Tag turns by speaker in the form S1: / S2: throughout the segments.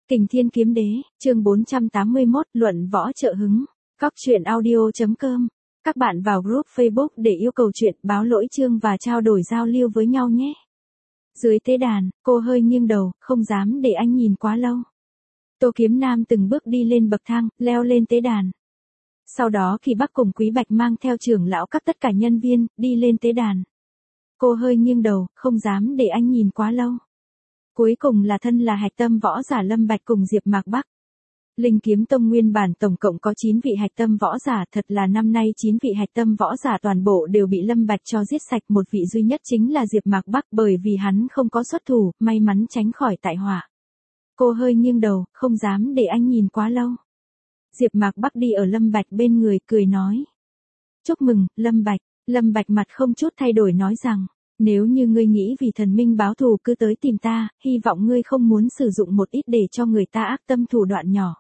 S1: Kình Thiên Kiếm Đế, chương 481, luận võ trợ hứng. Các truyện audio.com. Các bạn vào group Facebook để yêu cầu chuyện, báo lỗi chương và trao đổi giao lưu với nhau nhé. Dưới tế đàn, cô hơi nghiêng đầu, không dám để anh nhìn quá lâu. Tô Kiếm Nam từng bước đi lên bậc thang, leo lên tế đàn. Sau đó Kỳ Bắc cùng Quý Bạch mang theo trưởng lão các tất cả nhân viên, đi lên tế đàn. Cô hơi nghiêng đầu, không dám để anh nhìn quá lâu. Cuối cùng là thân là hạch tâm võ giả Lâm Bạch cùng Diệp Mạc Bắc. Linh Kiếm Tông nguyên bản tổng cộng có 9 vị hạch tâm võ giả, thật là năm nay 9 vị hạch tâm võ giả toàn bộ đều bị Lâm Bạch cho giết sạch, một vị duy nhất chính là Diệp Mạc Bắc, bởi vì hắn không có xuất thủ, may mắn tránh khỏi tai họa. Cô hơi nghiêng đầu, không dám để anh nhìn quá lâu. Diệp Mạc Bắc đi ở Lâm Bạch bên người, cười nói: "Chúc mừng, Lâm Bạch." Lâm Bạch mặt không chút thay đổi nói rằng: "Nếu như ngươi nghĩ vì thần minh báo thù cứ tới tìm ta, hy vọng ngươi không muốn sử dụng một ít để cho người ta ác tâm thủ đoạn nhỏ."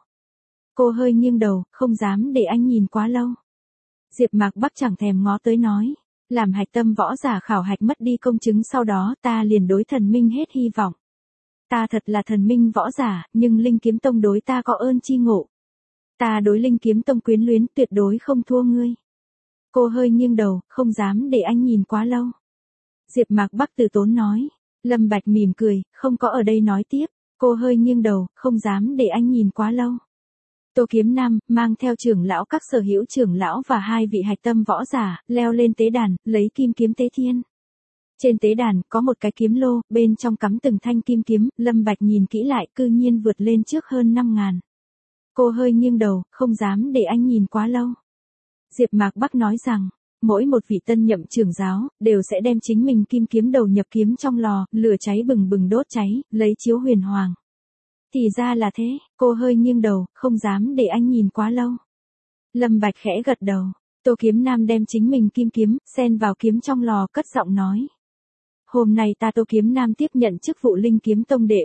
S1: Cô hơi nghiêng đầu, không dám để anh nhìn quá lâu. Diệp Mạc Bắc chẳng thèm ngó tới nói: "Làm hạch tâm võ giả khảo hạch mất đi công chứng, sau đó ta liền đối thần minh hết hy vọng. Ta thật là thần minh võ giả, nhưng Linh Kiếm Tông đối ta có ơn chi ngộ. Ta đối Linh Kiếm Tông quyến luyến, tuyệt đối không thua ngươi." Cô hơi nghiêng đầu, không dám để anh nhìn quá lâu. Diệp Mạc Bắc từ tốn nói. Lâm Bạch mỉm cười, không có ở đây nói tiếp. Cô hơi nghiêng đầu, không dám để anh nhìn quá lâu. Tô Kiếm Nam, mang theo trưởng lão các sở hữu trưởng lão và 2 vị hạch tâm võ giả, leo lên tế đàn, lấy kim kiếm tế thiên. Trên tế đàn, có một cái kiếm lô, bên trong cắm từng thanh kim kiếm, Lâm Bạch nhìn kỹ lại, cư nhiên vượt lên trước hơn 5.000. Cô hơi nghiêng đầu, không dám để anh nhìn quá lâu. Diệp Mạc Bắc nói rằng, mỗi một vị tân nhậm trưởng giáo, đều sẽ đem chính mình kim kiếm đầu nhập kiếm trong lò, lửa cháy bừng bừng đốt cháy, lấy chiếu huyền hoàng. Thì ra là thế, cô hơi nghiêng đầu, không dám để anh nhìn quá lâu. Lâm Bạch khẽ gật đầu. Tô Kiếm Nam đem chính mình kim kiếm, xen vào kiếm trong lò, cất giọng nói: "Hôm nay ta Tô Kiếm Nam tiếp nhận chức vụ Linh Kiếm Tông đệ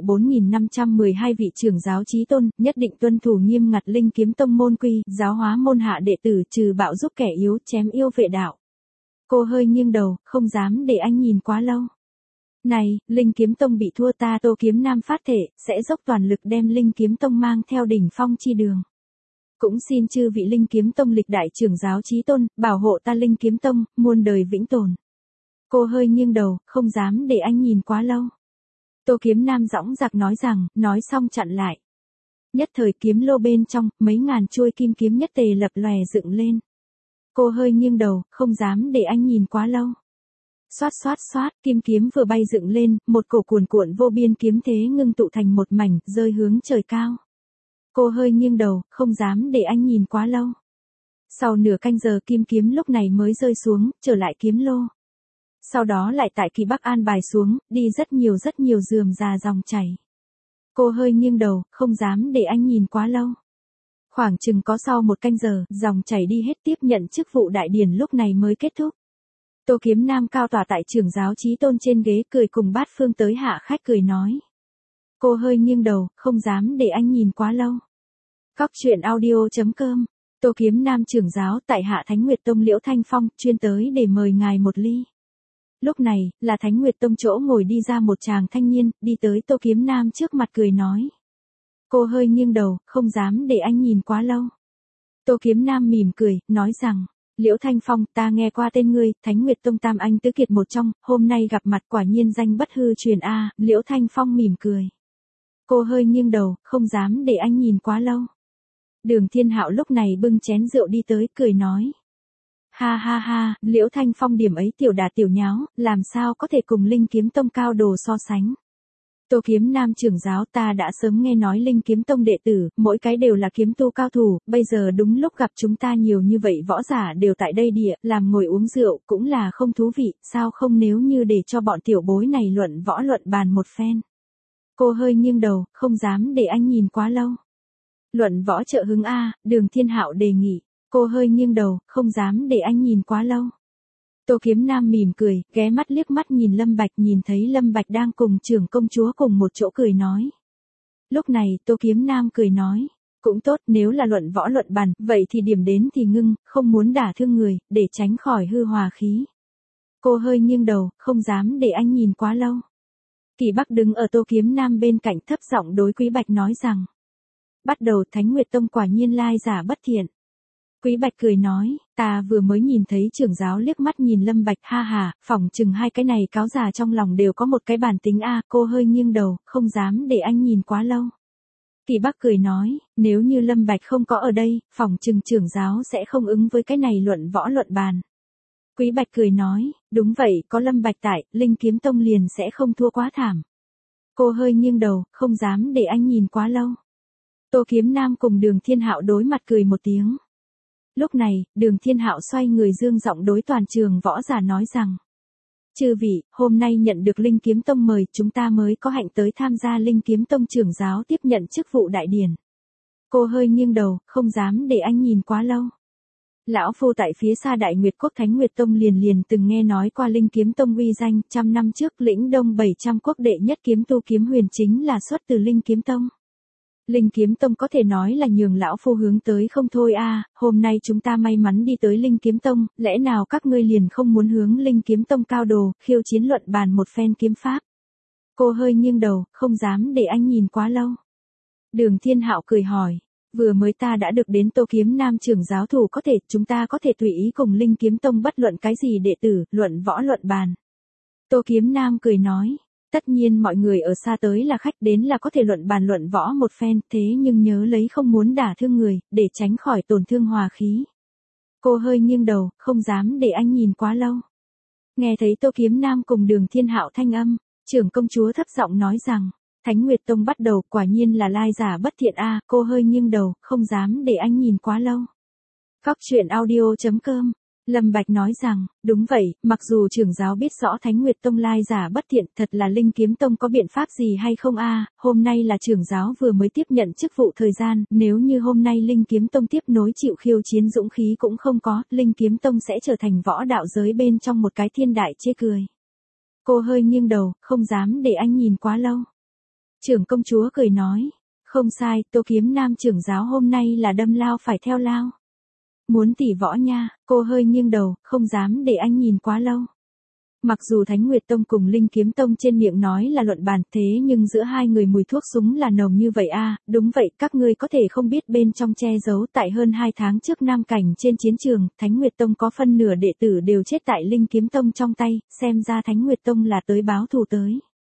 S1: 4512 vị trưởng giáo chí tôn, nhất định tuân thủ nghiêm ngặt Linh Kiếm Tông môn quy, giáo hóa môn hạ đệ tử, trừ bạo giúp kẻ yếu, chém yêu vệ đạo." Cô hơi nghiêng đầu, không dám để anh nhìn quá lâu. "Này, Linh Kiếm Tông bị thua, ta Tô Kiếm Nam phát thể, sẽ dốc toàn lực đem Linh Kiếm Tông mang theo đỉnh phong chi đường. Cũng xin chư vị Linh Kiếm Tông lịch đại trưởng giáo chí tôn, bảo hộ ta Linh Kiếm Tông, muôn đời vĩnh tồn." Cô hơi nghiêng đầu, không dám để anh nhìn quá lâu. Tô Kiếm Nam dõng dạc nói rằng, nói xong chặn lại. Nhất thời kiếm lô bên trong, mấy ngàn chuôi kim kiếm nhất tề lập lòe dựng lên. Cô hơi nghiêng đầu, không dám để anh nhìn quá lâu. Xoát xoát xoát, kim kiếm vừa bay dựng lên, một cổ cuồn cuộn vô biên kiếm thế ngưng tụ thành một mảnh, rơi hướng trời cao. Cô hơi nghiêng đầu, không dám để anh nhìn quá lâu. Sau nửa canh giờ kim kiếm lúc này mới rơi xuống, trở lại kiếm lô. Sau đó lại tại Kỳ Bắc an bài xuống, đi rất nhiều rườm rà dòng chảy. Cô hơi nghiêng đầu, không dám để anh nhìn quá lâu. Khoảng chừng có sau 1 canh giờ, dòng chảy đi hết, tiếp nhận chức vụ đại điển lúc này mới kết thúc. Tô Kiếm Nam cao tỏa tại trưởng giáo chí tôn trên ghế, cười cùng bát phương tới hạ khách cười nói. Cô hơi nghiêng đầu, không dám để anh nhìn quá lâu. Các truyện audio.com. Tô Kiếm Nam trưởng giáo tại Hạ Thánh Nguyệt Tông Liễu Thanh Phong, chuyên tới để mời ngài một ly. Lúc này, là Thánh Nguyệt Tông chỗ ngồi đi ra một chàng thanh niên, đi tới Tô Kiếm Nam trước mặt cười nói. Cô hơi nghiêng đầu, không dám để anh nhìn quá lâu. Tô Kiếm Nam mỉm cười, nói rằng, Liễu Thanh Phong, ta nghe qua tên ngươi, Thánh Nguyệt Tông tam anh tứ kiệt một trong, hôm nay gặp mặt quả nhiên danh bất hư truyền a. Liễu Thanh Phong mỉm cười. Cô hơi nghiêng đầu, không dám để anh nhìn quá lâu. Đường Thiên Hạo lúc này bưng chén rượu đi tới, cười nói. Ha ha ha, Liễu Thanh Phong điểm ấy tiểu đà tiểu nháo, làm sao có thể cùng Linh Kiếm Tông cao đồ so sánh. Tô Kiếm Nam trưởng giáo, ta đã sớm nghe nói Linh Kiếm Tông đệ tử, mỗi cái đều là kiếm tu cao thủ, bây giờ đúng lúc gặp chúng ta nhiều như vậy võ giả đều tại đây địa, làm ngồi uống rượu, cũng là không thú vị, sao không nếu như để cho bọn tiểu bối này luận võ luận bàn một phen. Cô hơi nghiêng đầu, không dám để anh nhìn quá lâu. Luận võ trợ hứng a, Đường Thiên Hạo đề nghị. Cô hơi nghiêng đầu, không dám để anh nhìn quá lâu. Tô Kiếm Nam mỉm cười, ghé mắt liếc mắt nhìn Lâm Bạch, nhìn thấy Lâm Bạch đang cùng trưởng công chúa cùng một chỗ cười nói. Lúc này, Tô Kiếm Nam cười nói, cũng tốt, nếu là luận võ luận bàn, vậy thì điểm đến thì ngưng, không muốn đả thương người, để tránh khỏi hư hòa khí. Cô hơi nghiêng đầu, không dám để anh nhìn quá lâu. Kỳ Bắc đứng ở Tô Kiếm Nam bên cạnh, thấp giọng đối Quý Bạch nói rằng, Bắt đầu Thánh Nguyệt Tông quả nhiên lai giả bất thiện. Quý Bạch cười nói, ta vừa mới nhìn thấy trưởng giáo liếc mắt nhìn Lâm Bạch, ha ha, phỏng chừng hai cái này cáo già trong lòng đều có một cái bản tính a. Cô hơi nghiêng đầu, không dám để anh nhìn quá lâu. Kỳ Bắc cười nói, nếu như Lâm Bạch không có ở đây, phỏng chừng trưởng giáo sẽ không ứng với cái này luận võ luận bàn. Quý Bạch cười nói, đúng vậy, có Lâm Bạch tại, Linh Kiếm Tông liền sẽ không thua quá thảm. Cô hơi nghiêng đầu, không dám để anh nhìn quá lâu. Tô Kiếm Nam cùng Đường Thiên Hạo đối mặt cười một tiếng. Lúc này, Đường Thiên Hạo xoay người dương giọng đối toàn trường võ giả nói rằng. Chư vị, hôm nay nhận được Linh Kiếm Tông mời, chúng ta mới có hạnh tới tham gia Linh Kiếm Tông trưởng giáo tiếp nhận chức vụ đại điển. Cô hơi nghiêng đầu, không dám để anh nhìn quá lâu. Lão phu tại phía xa Đại Nguyệt Quốc Thánh Nguyệt Tông liền từng nghe nói qua Linh Kiếm Tông uy danh, 100 năm trước lĩnh đông 700 quốc đệ nhất kiếm tu Kiếm Huyền chính là xuất từ Linh Kiếm Tông. Linh Kiếm Tông có thể nói là nhường lão phu hướng tới không thôi a. Hôm nay chúng ta may mắn đi tới Linh Kiếm Tông, lẽ nào các ngươi liền không muốn hướng Linh Kiếm Tông cao đồ, khiêu chiến luận bàn một phen kiếm pháp. Cô hơi nghiêng đầu, không dám để anh nhìn quá lâu. Đường Thiên Hạo cười hỏi, vừa mới ta đã được đến Tô Kiếm Nam trưởng giáo thủ có thể, chúng ta có thể tùy ý cùng Linh Kiếm Tông bất luận cái gì đệ tử, luận võ luận bàn. Tô Kiếm Nam cười nói. Tất nhiên mọi người ở xa tới là khách đến là có thể luận bàn luận võ một phen, thế nhưng nhớ lấy không muốn đả thương người, để tránh khỏi tổn thương hòa khí. Cô hơi nghiêng đầu, không dám để anh nhìn quá lâu. Nghe thấy Tô Kiếm Nam cùng Đường Thiên Hạo thanh âm, trưởng công chúa thấp giọng nói rằng, Thánh Nguyệt Tông bắt đầu quả nhiên là lai giả bất thiện a. Cô hơi nghiêng đầu, không dám để anh nhìn quá lâu. Góc truyện audio.com Lâm Bạch nói rằng, đúng vậy, mặc dù trưởng giáo biết rõ Thánh Nguyệt Tông lai giả bất thiện, thật là Linh Kiếm Tông có biện pháp gì hay không a? Hôm nay là trưởng giáo vừa mới tiếp nhận chức vụ thời gian, nếu như hôm nay Linh Kiếm Tông tiếp nối chịu khiêu chiến dũng khí cũng không có, Linh Kiếm Tông sẽ trở thành võ đạo giới bên trong một cái thiên đại chê cười. Cô hơi nghiêng đầu, không dám để anh nhìn quá lâu. Trưởng công chúa cười nói, không sai, Tô Kiếm Nam trưởng giáo hôm nay là đâm lao phải theo lao. Muốn tỉ võ nha, cô hơi nghiêng đầu, không dám để anh nhìn quá lâu. Mặc dù Thánh Nguyệt Tông cùng Linh Kiếm Tông trên miệng nói là luận bàn, thế nhưng giữa hai người mùi thuốc súng là nồng như vậy a. Đúng vậy, các ngươi có thể không biết bên trong che giấu tại hơn 2 tháng trước Nam Cảnh trên chiến trường, Thánh Nguyệt Tông có phân nửa đệ tử đều chết tại Linh Kiếm Tông trong tay, xem ra Thánh Nguyệt Tông là tới báo thù tới.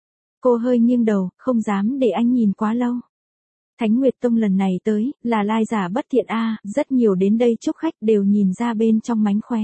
S1: Cô hơi nghiêng đầu, không dám để anh nhìn quá lâu. Thánh Nguyệt Tông lần này tới, là lai giả bất thiện a, rất nhiều đến đây chúc khách đều nhìn ra bên trong mánh khóe.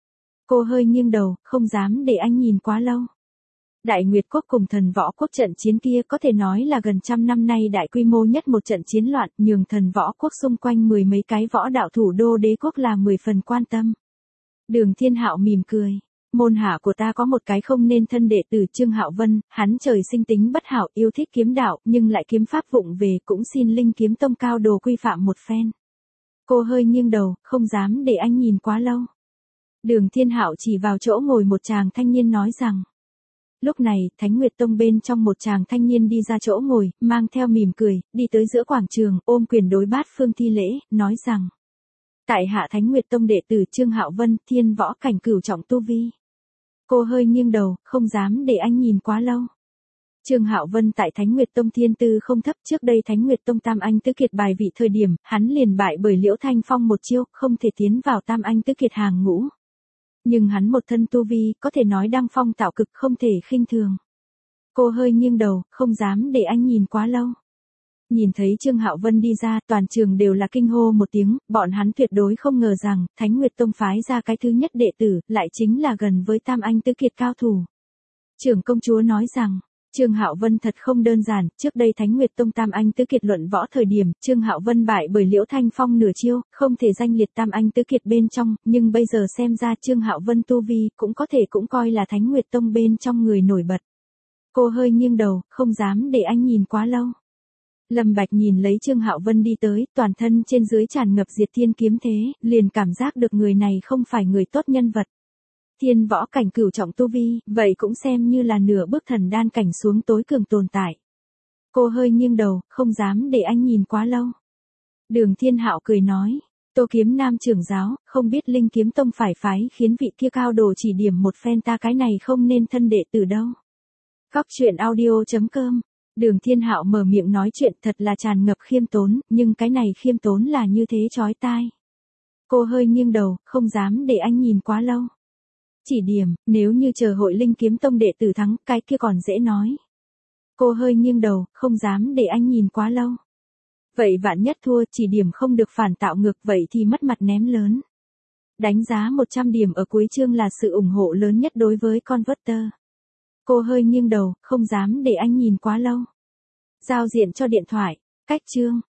S1: Cô hơi nghiêng đầu, không dám để anh nhìn quá lâu. Đại Nguyệt Quốc cùng Thần Võ Quốc trận chiến kia có thể nói là gần 100 năm nay đại quy mô nhất một trận chiến loạn, nhường Thần Võ Quốc xung quanh 10 mấy cái võ đạo thủ đô đế quốc là 10 phần quan tâm. Đường Thiên Hạo mỉm cười. Môn hạ của ta có một cái không nên thân đệ tử Trương Hạo Vân, hắn trời sinh tính bất hảo, yêu thích kiếm đạo, nhưng lại kiếm pháp vụng về, cũng xin Linh Kiếm Tông cao đồ quy phạm một phen. Cô hơi nghiêng đầu, không dám để anh nhìn quá lâu. Đường Thiên Hạo chỉ vào chỗ ngồi một chàng thanh niên nói rằng. Lúc này, Thánh Nguyệt Tông bên trong một chàng thanh niên đi ra chỗ ngồi, mang theo mỉm cười, đi tới giữa quảng trường, ôm quyền đối bát phương thi lễ, nói rằng. Tại hạ Thánh Nguyệt Tông đệ tử Trương Hạo Vân, thiên võ cảnh cửu trọng tu vi. Cô hơi nghiêng đầu, không dám để anh nhìn quá lâu. Trương Hạo Vân tại Thánh Nguyệt Tông thiên tư không thấp, trước đây Thánh Nguyệt Tông Tam Anh Tứ Kiệt bài vị thời điểm, hắn liền bại bởi Liễu Thanh Phong một chiêu, không thể tiến vào Tam Anh Tứ Kiệt hàng ngũ. Nhưng hắn một thân tu vi, có thể nói đăng phong tạo cực, không thể khinh thường. Cô hơi nghiêng đầu, không dám để anh nhìn quá lâu. Nhìn thấy Trương Hạo Vân đi ra, toàn trường đều là kinh hô một tiếng, bọn hắn tuyệt đối không ngờ rằng, Thánh Nguyệt Tông phái ra cái thứ nhất đệ tử, lại chính là gần với Tam Anh Tứ Kiệt cao thủ. Trưởng công chúa nói rằng, Trương Hạo Vân thật không đơn giản, trước đây Thánh Nguyệt Tông Tam Anh Tứ Kiệt luận võ thời điểm, Trương Hạo Vân bại bởi Liễu Thanh Phong nửa chiêu, không thể danh liệt Tam Anh Tứ Kiệt bên trong, nhưng bây giờ xem ra Trương Hạo Vân tu vi, cũng có thể cũng coi là Thánh Nguyệt Tông bên trong người nổi bật. Cô hơi nghiêng đầu, không dám để anh nhìn quá lâu. Lâm Bạch nhìn lấy Trương Hạo Vân đi tới, toàn thân trên dưới tràn ngập diệt thiên kiếm thế, liền cảm giác được người này không phải người tốt nhân vật. Thiên võ cảnh cửu trọng tu vi, vậy cũng xem như là nửa bước thần đan cảnh xuống tối cường tồn tại. Cô hơi nghiêng đầu, không dám để anh nhìn quá lâu. Đường Thiên Hạo cười nói, Tô Kiếm Nam trưởng giáo, không biết Linh Kiếm Tông phải phái khiến vị kia cao đồ chỉ điểm một phen ta cái này không nên thân đệ tử đâu. Góc truyện audio.com Đường Thiên Hạo mở miệng nói chuyện thật là tràn ngập khiêm tốn, nhưng cái này khiêm tốn là như thế chói tai. Cô hơi nghiêng đầu, không dám để anh nhìn quá lâu. Chỉ điểm, nếu như chờ hội Linh Kiếm Tông đệ tử thắng, cái kia còn dễ nói. Cô hơi nghiêng đầu, không dám để anh nhìn quá lâu. Vậy vạn nhất thua, chỉ điểm không được phản tạo ngược, vậy thì mất mặt ném lớn. Đánh giá 100 điểm ở cuối chương là sự ủng hộ lớn nhất đối với Converter. Cô hơi nghiêng đầu, không dám để anh nhìn quá lâu. Giao diện cho điện thoại, cách chương.